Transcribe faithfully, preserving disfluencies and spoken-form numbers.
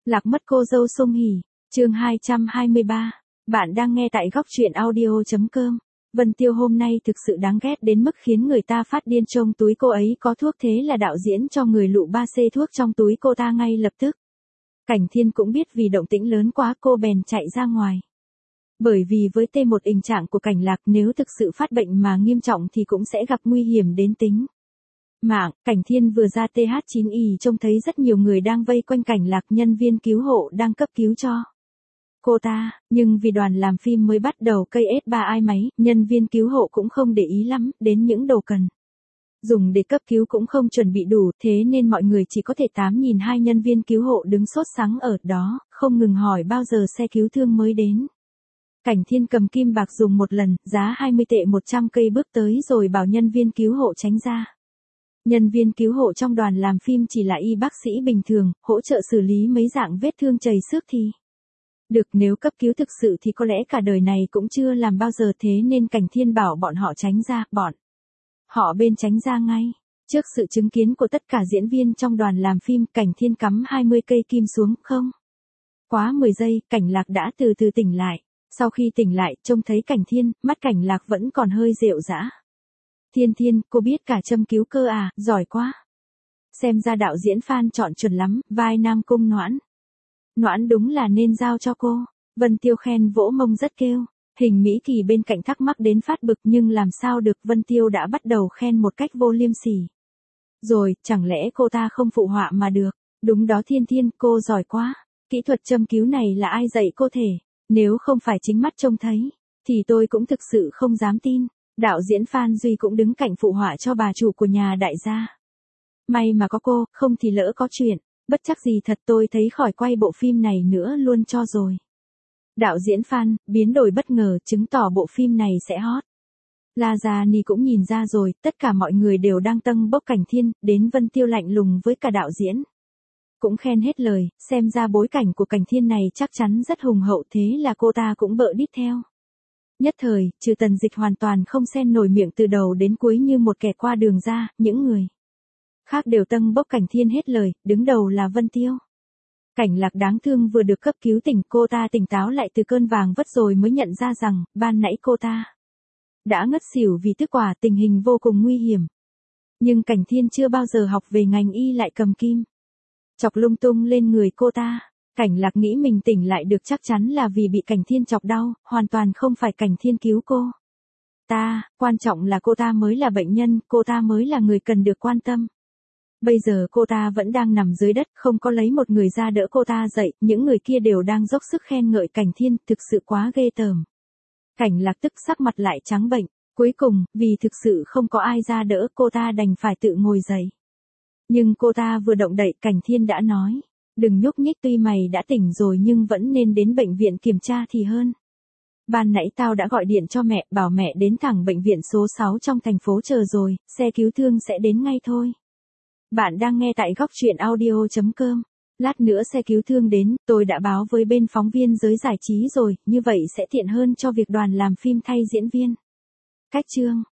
Lạc mất cô dâu Song Hỷ, chương hai trăm hai mươi ba. Bạn đang nghe tại góc truyện audio chấm com. Vân Tiêu hôm nay thực sự đáng ghét đến mức khiến người ta phát điên. Trong túi cô ấy có thuốc, thế là đạo diễn cho người lụ ba xê thuốc trong túi cô ta ngay lập tức. Cảnh Thiên cũng biết vì động tĩnh lớn quá cô bèn chạy ra ngoài. Bởi vì với T một tình trạng của Cảnh Lạc nếu thực sự phát bệnh mà nghiêm trọng thì cũng sẽ gặp nguy hiểm đến tính mạng. Cảnh Thiên vừa ra T H chín Y trông thấy rất nhiều người đang vây quanh Cảnh Lạc, nhân viên cứu hộ đang cấp cứu cho cô ta, nhưng vì đoàn làm phim mới bắt đầu cây S ba ai máy, nhân viên cứu hộ cũng không để ý lắm đến những đồ cần dùng để cấp cứu cũng không chuẩn bị đủ, thế nên mọi người chỉ có thể tám nhìn hai nhân viên cứu hộ đứng sốt sắng ở đó, không ngừng hỏi bao giờ xe cứu thương mới đến. Cảnh Thiên cầm kim bạc dùng một lần, giá hai mươi tệ một trăm cây bước tới rồi bảo nhân viên cứu hộ tránh ra. Nhân viên cứu hộ trong đoàn làm phim chỉ là y bác sĩ bình thường, hỗ trợ xử lý mấy dạng vết thương chảy xước thì được, nếu cấp cứu thực sự thì có lẽ cả đời này cũng chưa làm bao giờ, thế nên Cảnh Thiên bảo bọn họ tránh ra, bọn họ bên tránh ra ngay. Trước sự chứng kiến của tất cả diễn viên trong đoàn làm phim, Cảnh Thiên cắm hai mươi cây kim xuống, không quá mười giây, Cảnh Lạc đã từ từ tỉnh lại. Sau khi tỉnh lại, trông thấy Cảnh Thiên, mắt Cảnh Lạc vẫn còn hơi rệu rã. Thiên Thiên, cô biết cả châm cứu cơ à, giỏi quá. Xem ra đạo diễn Phan chọn chuẩn lắm, vai Nam Cung Noãn. Noãn đúng là nên giao cho cô. Vân Tiêu khen vỗ mông rất kêu. Hình Mỹ Kỳ bên cạnh thắc mắc đến phát bực nhưng làm sao được, Vân Tiêu đã bắt đầu khen một cách vô liêm sỉ rồi, chẳng lẽ cô ta không phụ họa mà được. Đúng đó Thiên Thiên, cô giỏi quá. Kỹ thuật châm cứu này là ai dạy cô thể? Nếu không phải chính mắt trông thấy, thì tôi cũng thực sự không dám tin. Đạo diễn Phan Duy cũng đứng cạnh phụ họa cho bà chủ của nhà đại gia. May mà có cô, không thì lỡ có chuyện, bất chắc gì thật tôi thấy khỏi quay bộ phim này nữa luôn cho rồi. Đạo diễn Phan, biến đổi bất ngờ, chứng tỏ bộ phim này sẽ hot. Lazani cũng nhìn ra rồi, tất cả mọi người đều đang tâng bốc Cảnh Thiên, đến Vân Tiêu lạnh lùng với cả đạo diễn. Cũng khen hết lời, xem ra bối cảnh của Cảnh Thiên này chắc chắn rất hùng hậu, thế là cô ta cũng bợ đít theo. Nhất thời, trừ Tần Dịch hoàn toàn không xen nổi miệng từ đầu đến cuối như một kẻ qua đường ra, những người khác đều tâng bốc Cảnh Thiên hết lời, đứng đầu là Vân Tiêu. Cảnh Lạc đáng thương vừa được cấp cứu tỉnh, cô ta tỉnh táo lại từ cơn vàng vất rồi mới nhận ra rằng, ban nãy cô ta đã ngất xỉu vì tức quả, tình hình vô cùng nguy hiểm. Nhưng Cảnh Thiên chưa bao giờ học về ngành y lại cầm kim chọc lung tung lên người cô ta. Cảnh Lạc nghĩ mình tỉnh lại được chắc chắn là vì bị Cảnh Thiên chọc đau, hoàn toàn không phải Cảnh Thiên cứu cô ta, quan trọng là cô ta mới là bệnh nhân, cô ta mới là người cần được quan tâm. Bây giờ cô ta vẫn đang nằm dưới đất, không có lấy một người ra đỡ cô ta dậy, những người kia đều đang dốc sức khen ngợi Cảnh Thiên, thực sự quá ghê tởm. Cảnh Lạc tức sắc mặt lại trắng bệnh, cuối cùng, vì thực sự không có ai ra đỡ, cô ta đành phải tự ngồi dậy. Nhưng cô ta vừa động đậy, Cảnh Thiên đã nói, đừng nhúc nhích, tuy mày đã tỉnh rồi nhưng vẫn nên đến bệnh viện kiểm tra thì hơn. Ban nãy tao đã gọi điện cho mẹ, bảo mẹ đến thẳng bệnh viện số sáu trong thành phố chờ rồi, xe cứu thương sẽ đến ngay thôi. Bạn đang nghe tại góc truyện audio chấm com. Lát nữa xe cứu thương đến, tôi đã báo với bên phóng viên giới giải trí rồi, như vậy sẽ tiện hơn cho việc đoàn làm phim thay diễn viên. Cách chương